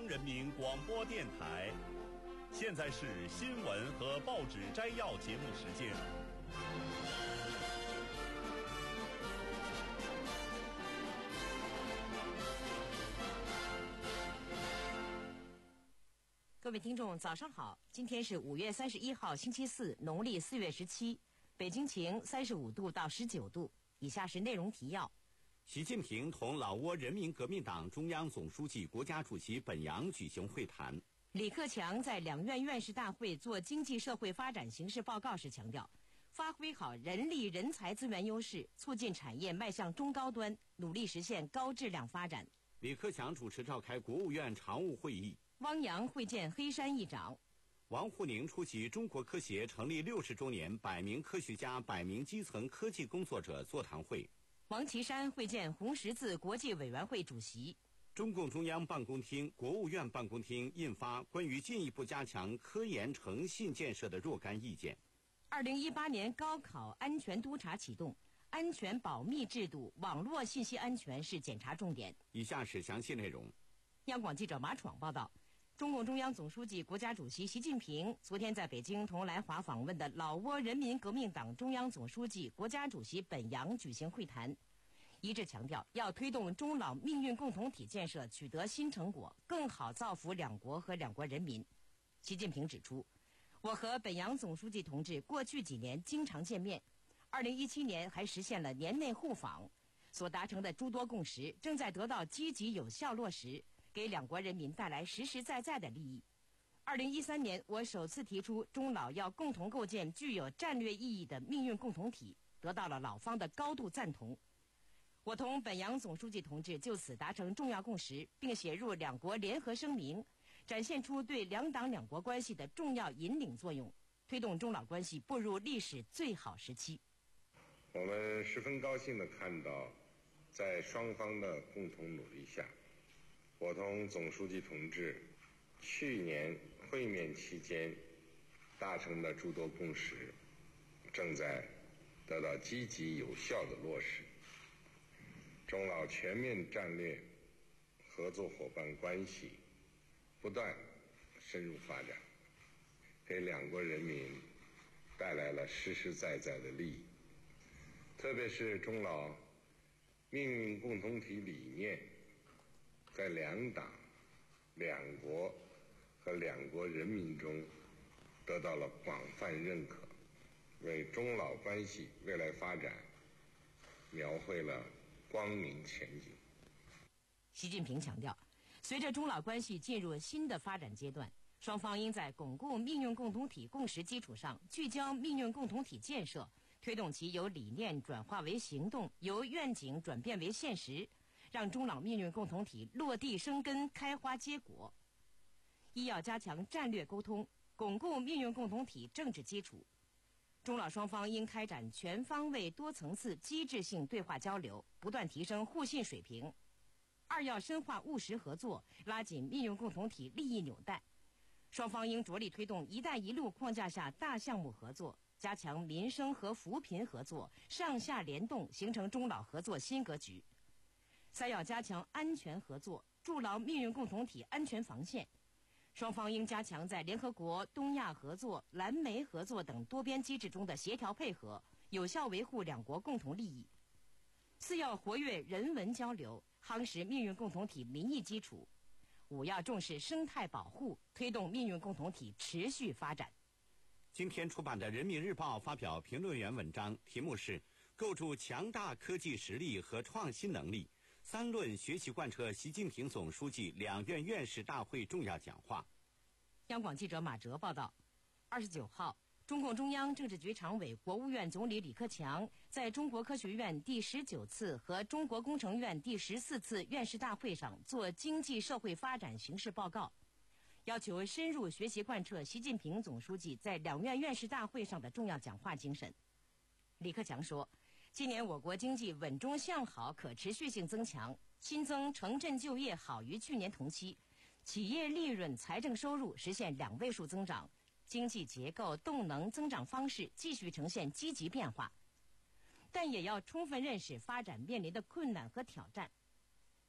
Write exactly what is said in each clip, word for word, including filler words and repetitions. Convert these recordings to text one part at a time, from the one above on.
央人民广播电台。现在是新闻和报纸摘要节目时间。 各位听众早上好，今天是五月三十一号星期四，农历四月十七，北京晴三十五度到十九度。以下是内容提要。 习近平同老挝人民革命党中央总书记、国家主席本阳举行会谈。 李克强在两院院士大会做经济社会发展形势报告时强调，发挥好人力人才资源优势，促进产业迈向中高端，努力实现高质量发展。 李克强主持召开国务院常务会议。 汪洋会见黑山议长。 王沪宁出席中国科协成立六十周年百名科学家、百名基层科技工作者座谈会。 王岐山会见红十字国际委员会主席。 中共中央办公厅、国务院办公厅印发关于进一步加强科研诚信建设的若干意见。 二零一八年高考安全督查启动，安全保密制度、网络信息安全是检查重点。 以下是详细内容。 央广记者马闯报道。中共中央总书记、国家主席习近平昨天在北京同来华访问的老挝人民革命党中央总书记、国家主席本阳举行会谈，一致强调要推动中老命运共同体建设取得新成果，更好造福两国和两国人民。习近平指出，我和本阳总书记同志过去几年经常见面，二零一七年还实现了年内互访，所达成的诸多共识正在得到积极有效落实，给两国人民带来实实在在的利益。二零一三年，我首次提出中老要共同构建具有战略意义的命运共同体，得到了老方的高度赞同。我同本阳总书记同志就此达成重要共识，并写入两国联合声明，展现出对两党两国关系的重要引领作用，推动中老关系步入历史最好时期。 我们十分高兴地看到，在双方的共同努力下，我同总书记同志去年会面期间达成的诸多共识，正在得到积极有效的落实。中老全面战略合作伙伴关系不断深入发展，给两国人民带来了实实在在的利益。特别是中老命运共同体理念在两党、两国和两国人民中得到了广泛认可，为中老关系未来发展描绘了光明前景。 习近平强调，随着中老关系进入新的发展阶段，双方应在巩固命运共同体共识基础上，聚焦命运共同体建设，推动其由理念转化为行动，由愿景转变为现实，让中老命运共同体落地生根、开花结果。一要加强战略沟通，巩固命运共同体政治基础。中老双方应开展全方位、多层次、机制性对话交流，不断提升互信水平。二要深化务实合作，拉紧命运共同体利益纽带。双方应着力推动“一带一路”框架下大项目合作，加强民生和扶贫合作，上下联动，形成中老合作新格局。三要加强安全合作，筑牢命运共同体安全防线。双方应加强在联合国、东亚合作、蓝莓合作等多边机制中的协调配合，有效维护两国共同利益。四要活跃人文交流，夯实命运共同体民意基础。五要重视生态保护，推动命运共同体持续发展。 今天出版的《人民日报》发表评论员文章，题目是构筑强大科技实力和创新能力，三论学习贯彻习近平总书记两院院士大会重要讲话。 央广记者马哲报道，二十九号，中共中央政治局常委、国务院总理李克强在中国科学院第十九次和中国工程院第十四次院士大会上做经济社会发展形势报告，要求深入学习贯彻习近平总书记在两院院士大会上的重要讲话精神。李克强说，今年我国经济稳中向好，可持续性增强，新增城镇就业好于去年同期，企业利润、财政收入实现两位数增长，经济结构、动能、增长方式继续呈现积极变化。但也要充分认识发展面临的困难和挑战。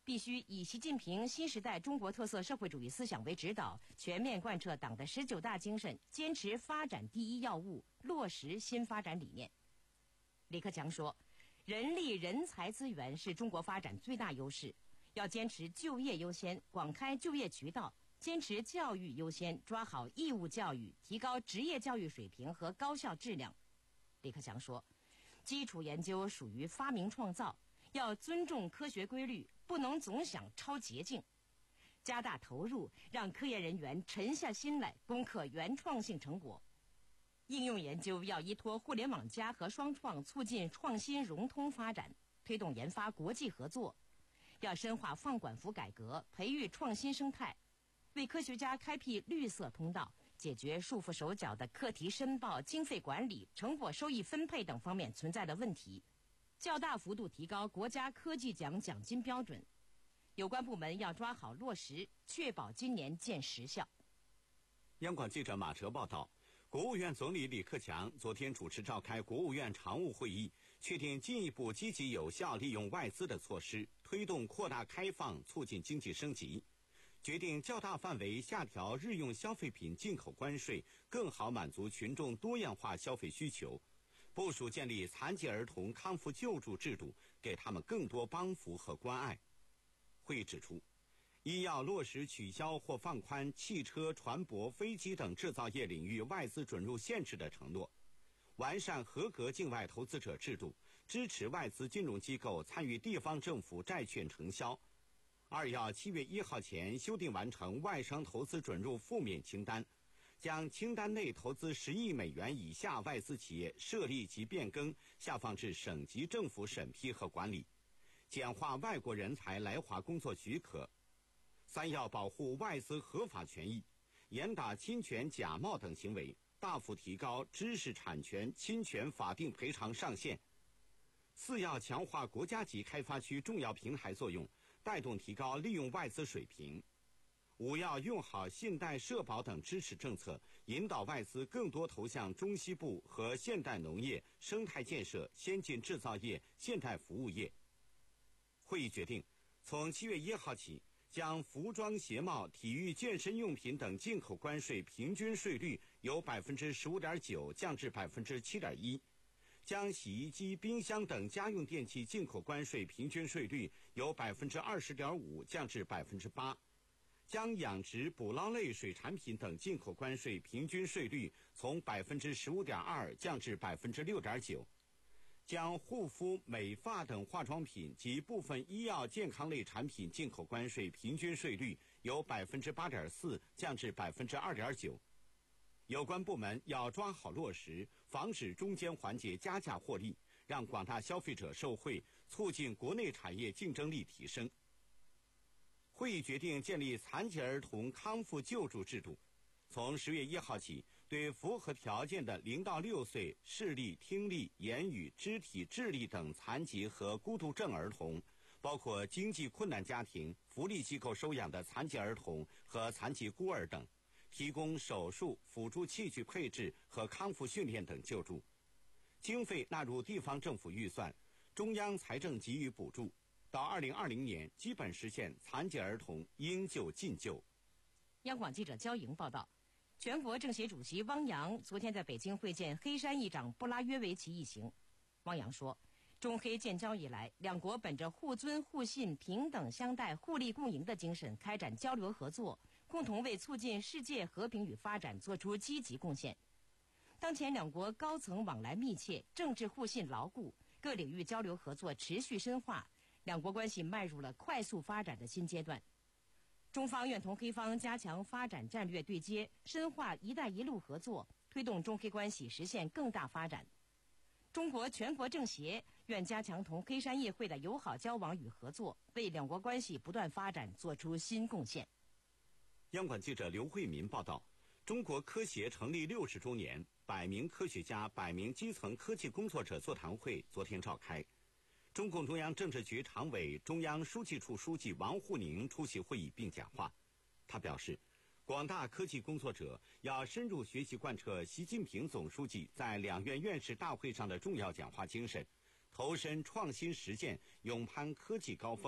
必须以习近平新时代中国特色社会主义思想为指导，全面贯彻党的十九大精神，坚持发展第一要务，落实新发展理念。李克强说，人力人才资源是中国发展最大优势，要坚持就业优先，广开就业渠道，坚持教育优先，抓好义务教育，提高职业教育水平和高校质量。李克强说，基础研究属于发明创造，要尊重科学规律，不能总想抄捷径，加大投入，让科研人员沉下心来攻克原创性成果。应用研究要依托互联网加和双创，促进创新融通发展，推动研发国际合作。要深化放管服改革，培育创新生态，为科学家开辟绿色通道，解决束缚手脚的课题申报、经费管理、成果收益分配等方面存在的问题，较大幅度提高国家科技奖奖金标准。有关部门要抓好落实，确保今年见实效。 央广记者马哲报道，国务院总理李克强昨天主持召开国务院常务会议，确定进一步积极有效利用外资的措施，推动扩大开放，促进经济升级。决定较大范围下调日用消费品进口关税，更好满足群众多样化消费需求。部署建立残疾儿童康复救助制度，给他们更多帮扶和关爱。会议指出，一要落实取消或放宽汽车、船舶、飞机等制造业领域外资准入限制的承诺，完善合格境外投资者制度，支持外资金融机构参与地方政府债券承销。二要七月一号前修订完成外商投资准入负面清单，将清单内投资十亿美元以下外资企业设立及变更下放至省级政府审批和管理，简化外国人才来华工作许可。三要保护外资合法权益，严打侵权假冒等行为，大幅提高知识产权侵权法定赔偿上限。四要强化国家级开发区重要平台作用，带动提高利用外资水平。五要用好信贷社保等支持政策，引导外资更多投向中西部和现代农业、生态建设、先进制造业、现代服务业。会议决定，从七月一号起，将服装鞋帽、体育健身用品等进口关税平均税率由百分之十五点九降至百分之七点一，将洗衣机、冰箱等家用电器进口关税平均税率由百分之二十点五降至百分之八，将养殖、捕捞类水产品等进口关税平均税率从百分之十五点二降至百分之六点九。将护肤、美发等化妆品及部分医药健康类产品进口关税平均税率由百分之八点四降至百分之二点九。有关部门要抓好落实，防止中间环节加价获利，让广大消费者受惠，促进国内产业竞争力提升。会议决定建立残疾儿童康复救助制度，从十月一号起，对符合条件的零到六岁视力、听力、言语、肢体、智力等残疾和孤独症儿童，包括经济困难家庭、福利机构收养的残疾儿童和残疾孤儿等，提供手术、辅助器具配置和康复训练等救助，经费纳入地方政府预算，中央财政给予补助，到二零二零年基本实现残疾儿童应救尽救。 央广记者焦莹报道，全国政协主席汪洋昨天在北京会见黑山议长布拉约维奇一行。汪洋说，中黑建交以来，两国本着互尊互信、平等相待、互利共赢的精神开展交流合作，共同为促进世界和平与发展做出积极贡献。当前两国高层往来密切，政治互信牢固，各领域交流合作持续深化，两国关系迈入了快速发展的新阶段。中方愿同黑方加强发展战略对接，深化“一带一路”合作，推动中黑关系实现更大发展。中国全国政协愿加强同黑山议会的友好交往与合作，为两国关系不断发展做出新贡献。 央广记者刘慧民报道，中国科协成立六十周年，百名科学家、百名基层科技工作者座谈会昨天召开。中共中央政治局常委、中央书记处书记王沪宁出席会议并讲话。他表示，广大科技工作者要深入学习贯彻习近平总书记在两院院士大会上的重要讲话精神，投身创新实践，勇攀科技高峰，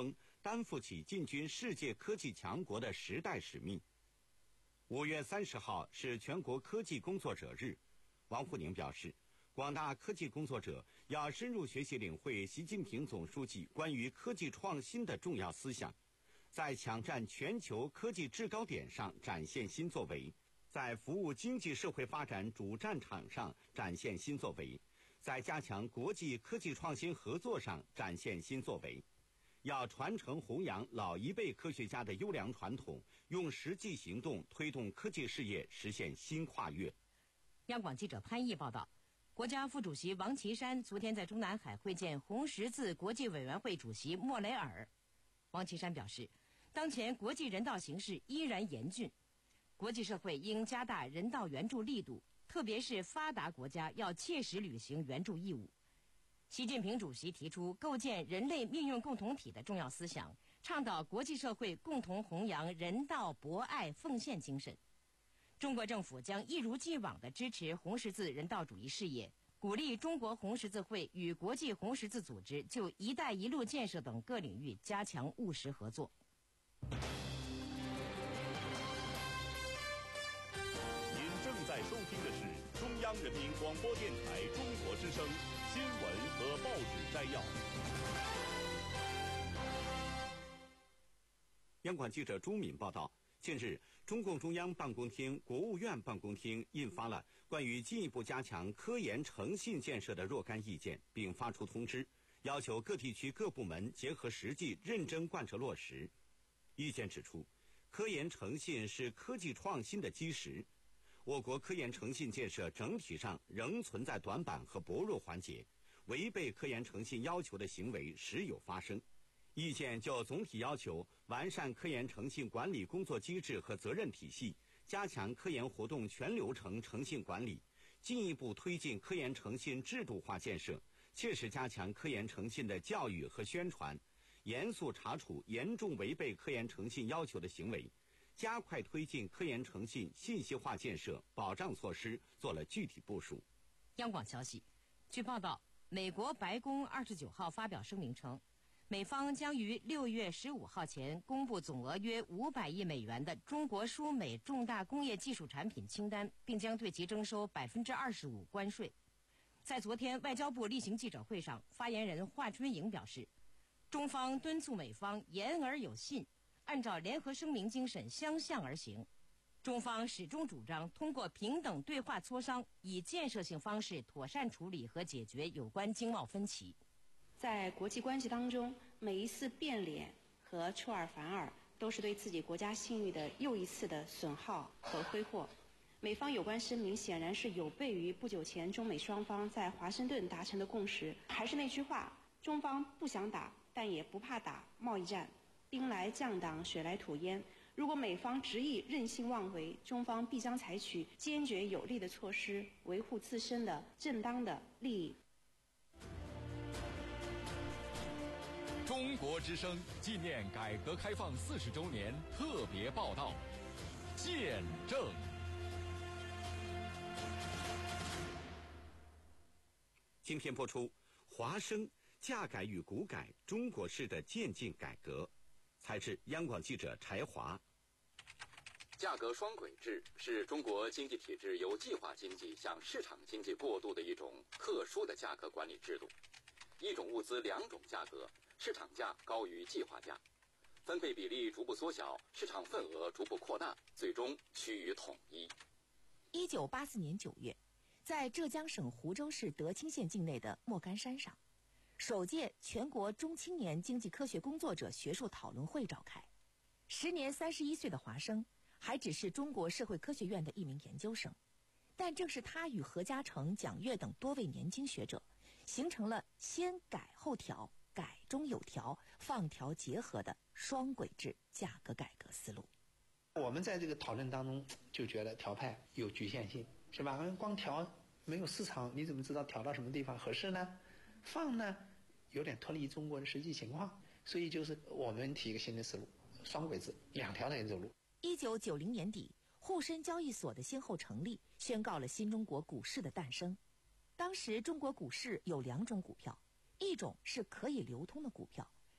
担负起进军世界科技强国的时代使命。五月三十号是全国科技工作者日，王沪宁表示，广大科技工作者要深入学习领会习近平总书记关于科技创新的重要思想，在抢占全球科技制高点上展现新作为，在服务经济社会发展主战场上展现新作为，在加强国际科技创新合作上展现新作为。要传承弘扬老一辈科学家的优良传统，用实际行动推动科技事业实现新跨越。 央广记者潘毅报道，国家副主席王岐山昨天在中南海会见红十字国际委员会主席莫雷尔。王岐山表示，当前国际人道形势依然严峻，国际社会应加大人道援助力度，特别是发达国家要切实履行援助义务。习近平主席提出构建人类命运共同体的重要思想，倡导国际社会共同弘扬人道博爱奉献精神。中国政府将一如既往地支持红十字人道主义事业，鼓励中国红十字会与国际红十字组织就“一带一路”建设等各领域加强务实合作。 您正在收听的是中央人民广播电台中国之声新闻和报纸摘要。 央广记者朱敏报道，近日，中共中央办公厅、国务院办公厅印发了关于进一步加强科研诚信建设的若干意见，并发出通知，要求各地区各部门结合实际，认真贯彻落实。意见指出，科研诚信是科技创新的基石。我国科研诚信建设整体上仍存在短板和薄弱环节，违背科研诚信要求的行为时有发生。意见就总体要求完善科研诚信管理工作机制和责任体系，加强科研活动全流程诚信管理，进一步推进科研诚信制度化建设，切实加强科研诚信的教育和宣传，严肃查处严重违背科研诚信要求的行为，加快推进科研诚信信息化建设保障措施做了具体部署。 央广消息，据报道，美国白宫二十九号发表声明称，美方将于六月十五号前公布总额约五百亿美元的中国输美重大工业技术产品清单，并将对其征收百分之二十五关税。在昨天外交部例行记者会上，发言人华春莹表示，中方敦促美方言而有信，按照联合声明精神相向而行。中方始终主张通过平等对话磋商，以建设性方式妥善处理和解决有关经贸分歧。 在国际关系当中，每一次变脸和出尔反尔都是对自己国家信誉的又一次的损耗和挥霍。美方有关声明显然是有悖于不久前中美双方在华盛顿达成的共识。还是那句话，中方不想打，但也不怕打贸易战。兵来将挡，水来土掩。如果美方执意任性妄为，中方必将采取坚决有力的措施，维护自身的正当的利益。 中国之声纪念改革开放四十周年特别报道，见证。 今天播出华生价改与股改中国式的渐进改革，采制央广记者柴华。 价格双轨制是中国经济体制由计划经济向市场经济过渡的一种特殊的价格管理制度。一种物资两种价格，市场价高于计划价，分配比例逐步缩小，市场份额逐步扩大，最终趋于统一。 一九八四年九月，在浙江省湖州市德清县境内的莫干山上，首届全国中青年经济科学工作者学术讨论会召开。时年三十一岁的华生还只是中国社会科学院的一名研究生，但正是他与何嘉诚、蒋越等多位年轻学者，形成了先改后调、改中有调、放调结合的双轨制价格改革思路。 我们在这个讨论当中就觉得调派有局限性，是吧？光调没有市场，你怎么知道调到什么地方合适呢？放呢，有点脱离中国的实际情况，所以就是我们提一个新的思路，双轨制，两条线走路。 一九九零年底，沪深交易所的先后成立，宣告了新中国股市的诞生。当时中国股市有两种股票，一种是可以流通的股票，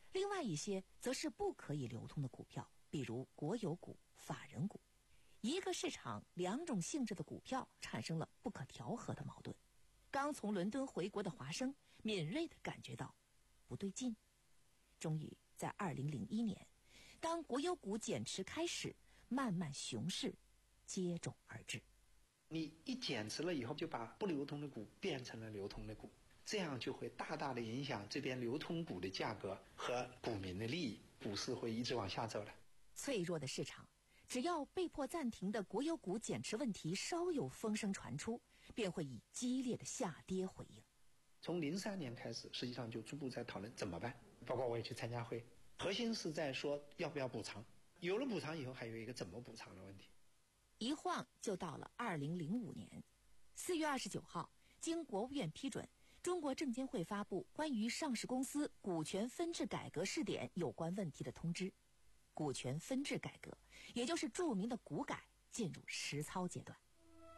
另外一些则是不可以流通的股票，比如国有股、法人股。一个市场两种性质的股票产生了不可调和的矛盾。刚从伦敦回国的华生敏锐地感觉到不对劲。终于在二零零一年，当国有股减持开始，慢慢熊市接踵而至。 你一减持了以后，就把不流通的股变成了流通的股，这样就会大大的影响这边流通股的价格和股民的利益，股市会一直往下走的。 脆弱的市场，只要被迫暂停的国有股减持问题稍有风声传出，便会以激烈的下跌回应。 从零三年开始，实际上就逐步在讨论怎么办，包括我也去参加会，核心是在说要不要补偿，有了补偿以后，还有一个怎么补偿的问题。 一晃就到了二零零五年四月二十九号，经国务院批准，中国证监会发布关于上市公司股权分置改革试点有关问题的通知。股权分置改革，也就是著名的股改，进入实操阶段。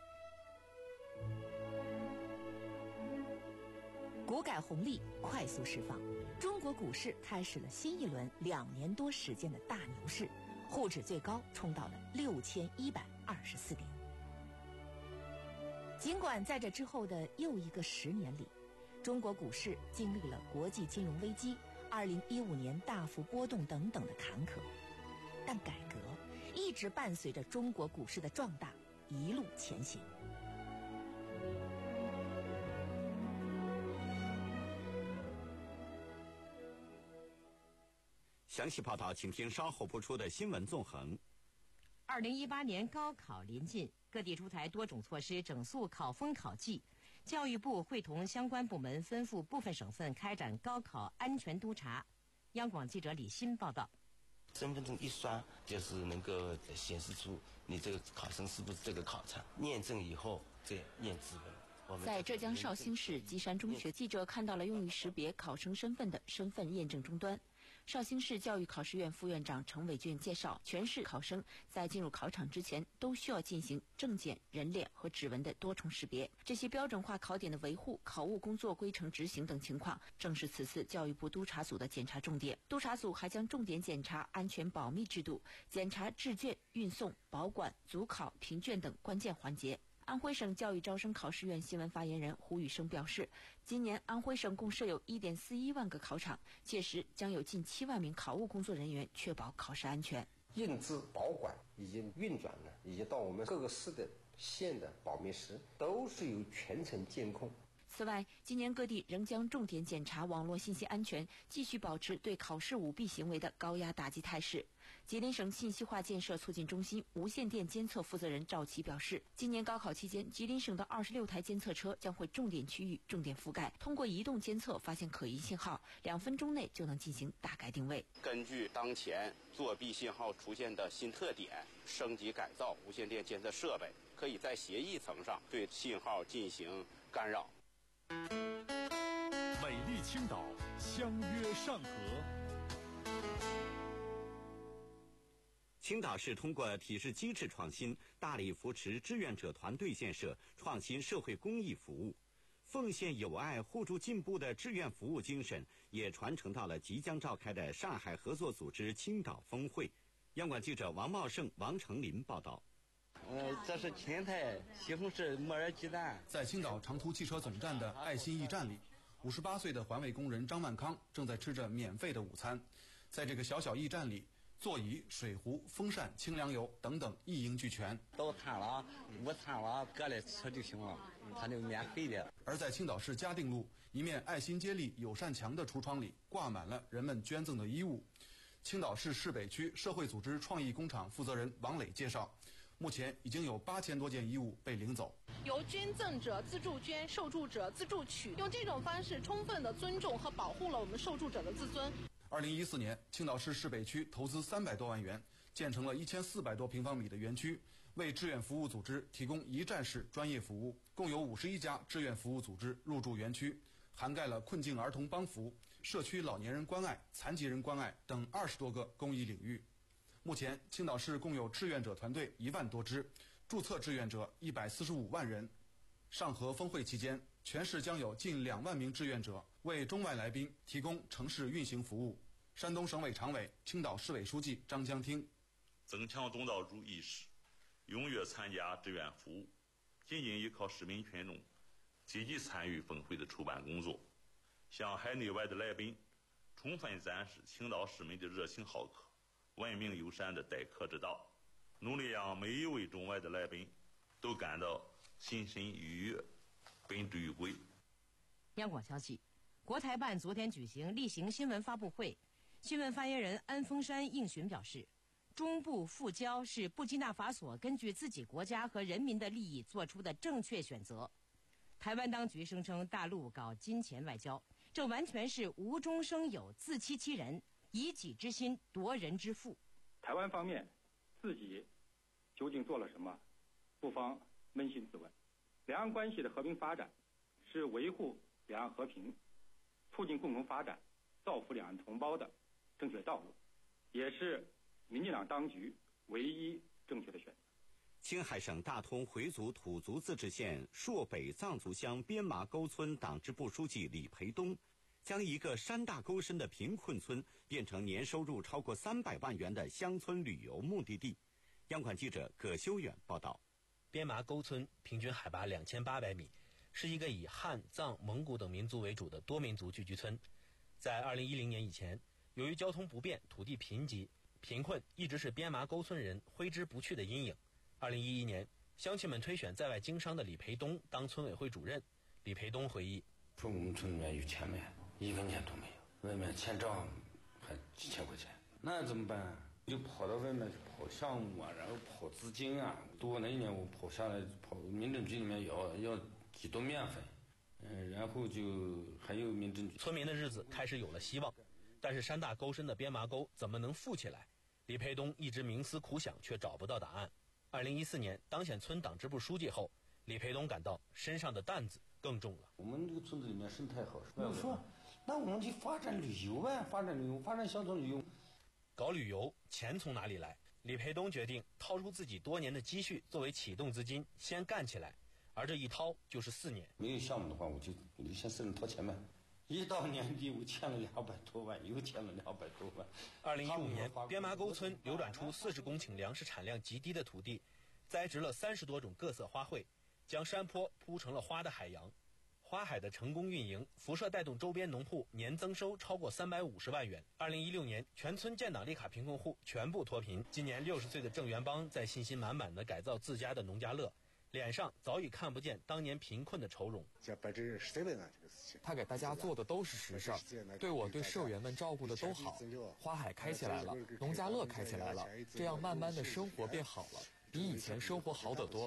股改红利快速释放，中国股市开始了新一轮两年多时间的大牛市，沪指最高冲到了六千一百二十四点。尽管在这之后的又一个十年里，中国股市经历了国际金融危机、二零一五年大幅波动等等的坎坷，但改革一直伴随着中国股市的壮大一路前行。 详细报道请听稍后播出的新闻纵横。 二零一八年高考临近，各地出台多种措施整肃考风考纪。教育部会同相关部门吩咐部分省份开展高考安全督查。央广记者李欣报道。 身份证一刷，就是能够显示出你这个考生是不是这个考场，验证以后再验指纹。 在浙江绍兴市基山中学，记者看到了用于识别考生身份的身份验证终端。绍兴市教育考试院副院长程伟俊介绍，全市考生在进入考场之前都需要进行证件、人脸和指纹的多重识别。这些标准化考点的维护、考务工作规程执行等情况，正是此次教育部督查组的检查重点。督查组还将重点检查安全保密制度，检查制卷、运送、保管、组考、评卷等关键环节。安徽省教育招生考试院新闻发言人胡宇生表示，今年安徽省共设有 一点四一万个考场，届时将有近七万名考务工作人员确保考试安全。 印制、保管以及运转呢，以及到我们各个市的县的保密室，都是由全程监控。 此外，今年各地仍将重点检查网络信息安全，继续保持对考试舞弊行为的高压打击态势。吉林省信息化建设促进中心无线电监测负责人赵奇表示，今年高考期间，吉林省的二十六台监测车将会重点区域重点覆盖，通过移动监测发现可疑信号，两分钟内就能进行大概定位。 根据当前作弊信号出现的新特点，升级改造无线电监测设备，可以在协议层上对信号进行干扰。 美丽青岛，相约上河。 青岛市通过体制机制创新，大力扶持志愿者团队建设，创新社会公益服务，奉献友爱、互助进步的志愿服务精神，也传承到了即将召开的上海合作组织青岛峰会。央广记者王茂胜、王成林报道。 呃，这是青年台西红柿木耳鸡蛋。 在青岛长途汽车总站的爱心驿站里，五十八岁的环卫工人张万康正在吃着免费的午餐。在这个小小驿站里，座椅、水壶、风扇、清凉油等等一应俱全。 早餐了、午餐了，过来吃就行了，它就免费的。 而在青岛市嘉定路一面爱心接力友善墙的橱窗里，挂满了人们捐赠的衣物。青岛市市北区社会组织创意工厂负责人王磊介绍，目前已经有八千多件衣物被领走。 由捐赠者自助捐，受助者自助取，用这种方式充分的尊重和保护了我们受助者的自尊。 二零一四年，青岛市市北区投资三百多万元，建成了一千四百多平方米的园区，为志愿服务组织提供一站式专业服务。共有五十一家志愿服务组织入驻园区，涵盖了困境儿童帮扶、社区老年人关爱、残疾人关爱等二十多个公益领域。目前，青岛市共有志愿者团队一万多支，注册志愿者一百四十五万人。上合峰会期间，全市将有近两万名志愿者为中外来宾提供城市运行服务。 山东省委常委、青岛市委书记张江汀。 增强东道主意识，踊跃参加志愿服务，仅仅依靠市民群众积极参与峰会的筹办工作，向海内外的来宾充分展示青岛市民的热情好客、文明友善的待客之道，努力让每一位中外的来宾都感到心神愉悦，宾至如归。 央广消息，国台办昨天举行例行新闻发布会，新闻发言人安峰山应询表示，中部复交是布基纳法索根据自己国家和人民的利益做出的正确选择。台湾当局声称大陆搞金钱外交，这完全是无中生有、自欺欺人，以己之心夺人之腹。 台湾方面自己究竟做了什么，不妨扪心自问。两岸关系的和平发展是维护两岸和平、促进共同发展、造福两岸同胞的正确道路，也是民进党当局唯一正确的选择。 青海省大通回族土族自治县朔北藏族乡边麻沟村党支部书记李培东，将一个山大沟深的贫困村变成年收入超过三百万元的乡村旅游目的地。央广记者葛修远报道。 边麻沟村平均海拔两千八百米，是一个以汉、藏、蒙古等民族为主的多民族聚居村。在二零一零年以前，由于交通不便、土地贫瘠，贫困一直是边麻沟村人挥之不去的阴影。二零一一年，乡亲们推选在外经商的李培东当村委会主任。李培东回忆： 说我们村里面有钱没？一分钱都没有，外面欠账还几千块钱，那怎么办？就跑到外面去跑项目啊，然后跑资金啊。多那一年我跑下来，跑民政局里面要要几吨面粉，嗯，然后就还有民政局。 村民的日子开始有了希望，但是山大沟深的边麻沟怎么能富起来？李培东一直冥思苦想，却找不到答案。二零一四年当选村党支部书记后，李培东感到身上的担子更重了。 我们这个村子里面生态好，我说那我们就发展旅游吧，发展旅游，发展乡村旅游。 搞旅游，钱从哪里来？李培东决定掏出自己多年的积蓄作为启动资金，先干起来。而这一掏就是四年。 没有项目的话，我就我就先私人掏钱呗。一到年底，我欠了两百多万，又欠了两百多万。 二零一五年，边麻沟村流转出四十公顷粮食产量极低的土地，栽植了三十多种各色花卉，将山坡铺成了花的海洋。花海的成功运营，辐射带动周边农户年增收超过三百五十万元。二零一六年，全村建档立卡贫困户全部脱贫。今年六十岁的郑元邦在信心满满地改造自家的农家乐，脸上早已看不见当年贫困的愁容。 他给大家做的都是实事，对我对社员们照顾的都好。花海开起来了，农家乐开起来了，这样慢慢的生活变好了，比以前生活好得多。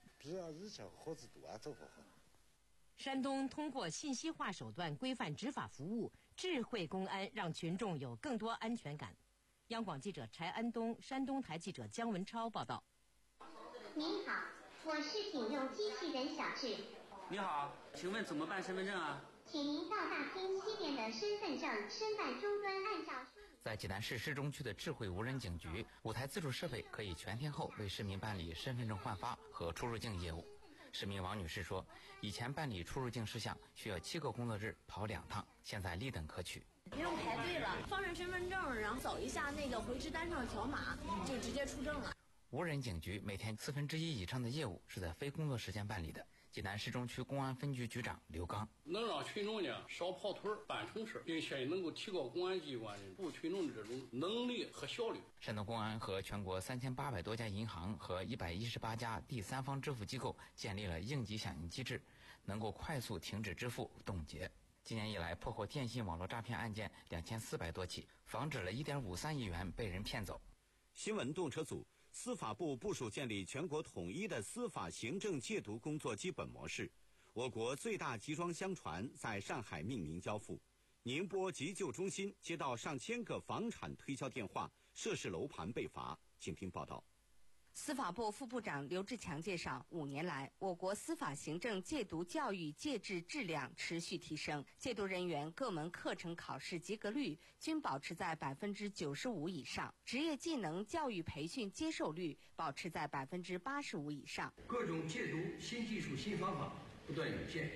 山东通过信息化手段规范执法服务，智慧公安让群众有更多安全感。央广记者柴安东、山东台记者姜文超报道。 您好，我是警用机器人小智。 你好，请问怎么办身份证啊？ 请您到大厅西边的身份证申办终端按照。 在济南市市中区的智慧无人警局，五台自助设备可以全天候为市民办理身份证换发和出入境业务。市民王女士说，以前办理出入境事项需要七个工作日跑两趟，现在立等可取。 不用排队了，放上身份证，然后扫一下那个回执单上的条码，就直接出证了。 无人警局每天四分之一以上的业务是在非工作时间办理的。济南市中区公安分局局长刘刚： 能让群众呢少跑腿办成事，并且能够提高公安机关服务群众的这种能力和效率。 山东公安和全国三千八百多家银行和一百一十八家第三方支付机构建立了应急响应机制，能够快速停止支付冻结。今年以来，破获电信网络诈骗案件两千四百多起，防止了一点五三亿元被人骗走。 新闻动车组。司法部部署建立全国统一的司法行政戒毒工作基本模式。我国最大集装箱船在上海命名交付。宁波急救中心接到上千个房产推销电话，涉事楼盘被罚。请听报道。 司法部副部长刘志强介绍，五年来，我国司法行政戒毒教育戒治质量持续提升，戒毒人员各门课程考试及格率均保持在百分之九十五以上，职业技能教育培训接受率保持在百分之八十五以上。 各种戒毒新技术、新方法不断涌现，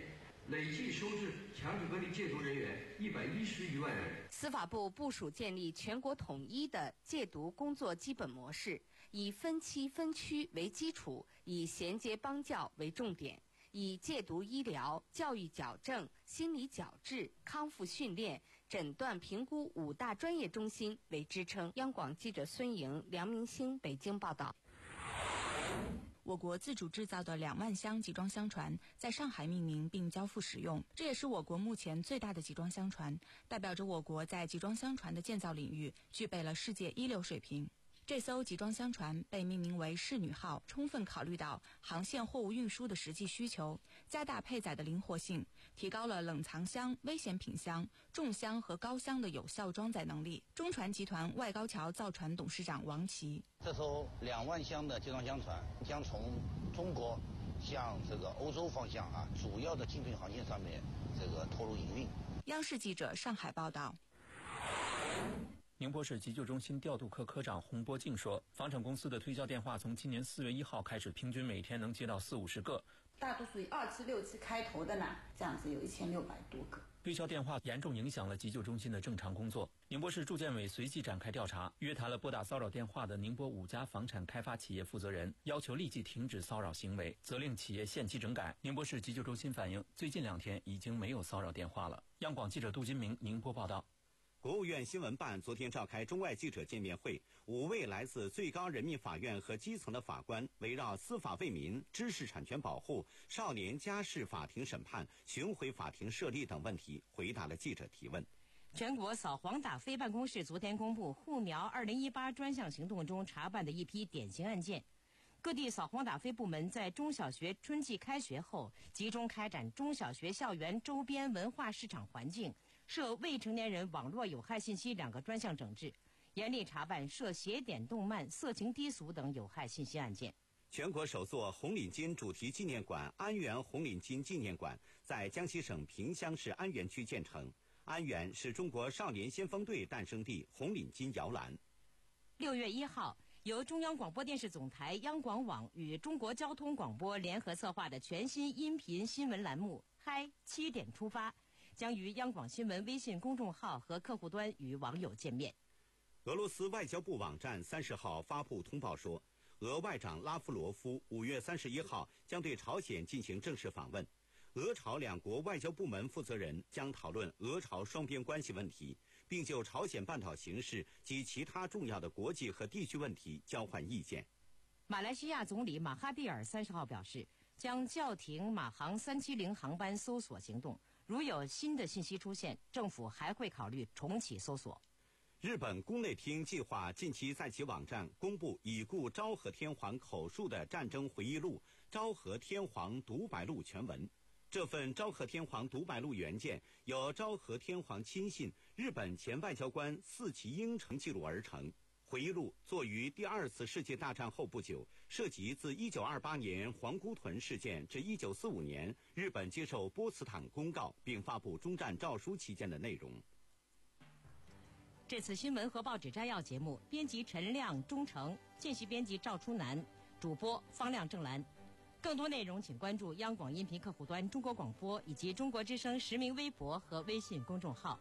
累计收治强制隔离戒毒人员一百一十余万人。 司法部部署建立全国统一的戒毒工作基本模式，以分期分区为基础，以衔接帮教为重点，以戒毒医疗、教育矫正、心理矫治、康复训练、诊断评估五大专业中心为支撑。央广记者孙莹、梁明星北京报道。 我国自主制造的两万箱集装箱船在上海命名并交付使用，这也是我国目前最大的集装箱船，代表着我国在集装箱船的建造领域具备了世界一流水平。这艘集装箱船被命名为仕女号，充分考虑到航线货物运输的实际需求，加大配载的灵活性，提高了冷藏箱、危险品箱、重箱和高箱的有效装载能力。中船集团外高桥造船董事长王琦： 这艘两万箱的集装箱船将从中国向这个欧洲方向啊主要的精品航线上面这个投入营运。 央视记者上海报道。 宁波市急救中心调度科科长洪波静说，房产公司的推销电话从今年四月一号开始，平均每天能接到四五十个， 大多数以二七六七开头的呢，这样子有一千六百多个。 推销电话严重影响了急救中心的正常工作。宁波市住建委随即展开调查，约谈了拨打骚扰电话的宁波五家房产开发企业负责人，要求立即停止骚扰行为，责令企业限期整改。宁波市急救中心反映，最近两天已经没有骚扰电话了。央广记者杜金明宁波报道。 国务院新闻办昨天召开中外记者见面会，五位来自最高人民法院和基层的法官围绕司法为民、知识产权保护、少年家事法庭审判、巡回法庭设立等问题回答了记者提问。 全国扫黄打非办公室昨天公布护苗二零一八专项行动中查办的一批典型案件。各地扫黄打非部门在中小学春季开学后，集中开展中小学校园周边文化市场环境、涉未成年人网络有害信息两个专项整治，严厉查办涉邪典动漫、色情低俗等有害信息案件。 全国首座红领巾主题纪念馆安源红领巾纪念馆在江西省萍乡市安源区建成。安源是中国少年先锋队诞生地，红领巾摇篮。 六月一号，由中央广播电视总台、央广网与中国交通广播联合策划的全新音频新闻栏目《嗨七点出发》将于央广新闻微信公众号和客户端与网友见面。 俄罗斯外交部网站三十号发布通报说，俄外长拉夫罗夫五月三十一号将对朝鲜进行正式访问，俄朝两国外交部门负责人将讨论俄朝双边关系问题，并就朝鲜半岛形势及其他重要的国际和地区问题交换意见。 马来西亚总理马哈蒂尔三十号表示，将叫停马航三七零航班搜索行动，如有新的信息出现，政府还会考虑重启搜索。 日本宫内厅计划近期在其网站公布已故昭和天皇口述的战争回忆录《昭和天皇独白录》全文。这份昭和天皇独白录原件由昭和天皇亲信、日本前外交官四崎英成记录而成。回忆录作于第二次世界大战后不久，涉及自一九二八年皇姑屯事件至一九四五年日本接受波茨坦公告并发布终战诏书期间的内容。 这次新闻和报纸摘要节目，编辑陈亮、钟诚，见习编辑赵初南，主播方亮、郑兰。更多内容请关注央广音频客户端、中国广播以及中国之声实名微博和微信公众号。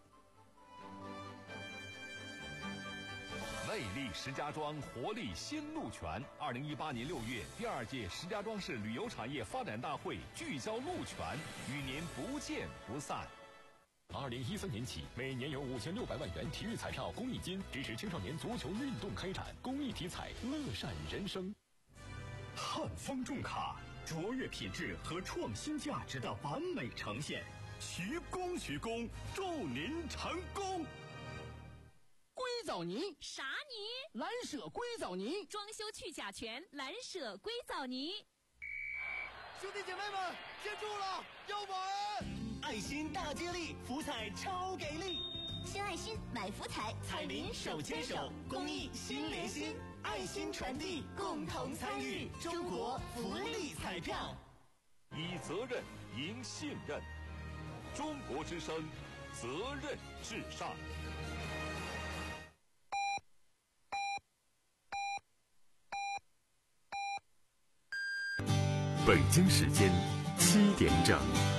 魅力石家庄，活力新鹿泉。二零一八年六月，第二届石家庄市旅游产业发展大会聚焦鹿泉，与您不见不散。二零一三年起，每年有五千六百万元体育彩票公益金，支持青少年足球运动开展。公益体彩，乐善人生。 汉方重卡，卓越品质和创新价值的完美呈现。徐工，徐工，祝您成功。 硅藻泥啥泥？ 蓝舍硅藻泥， 装修去甲醛，蓝舍硅藻泥。 兄弟姐妹们，记住了，要玩！爱心大接力，福彩超给力！ 新爱心买福彩， 彩铃手牵手，公益心连心，爱心传递，共同参与中国福利彩票。 以责任赢信任，中国之声，责任至上。 北京时间七点整。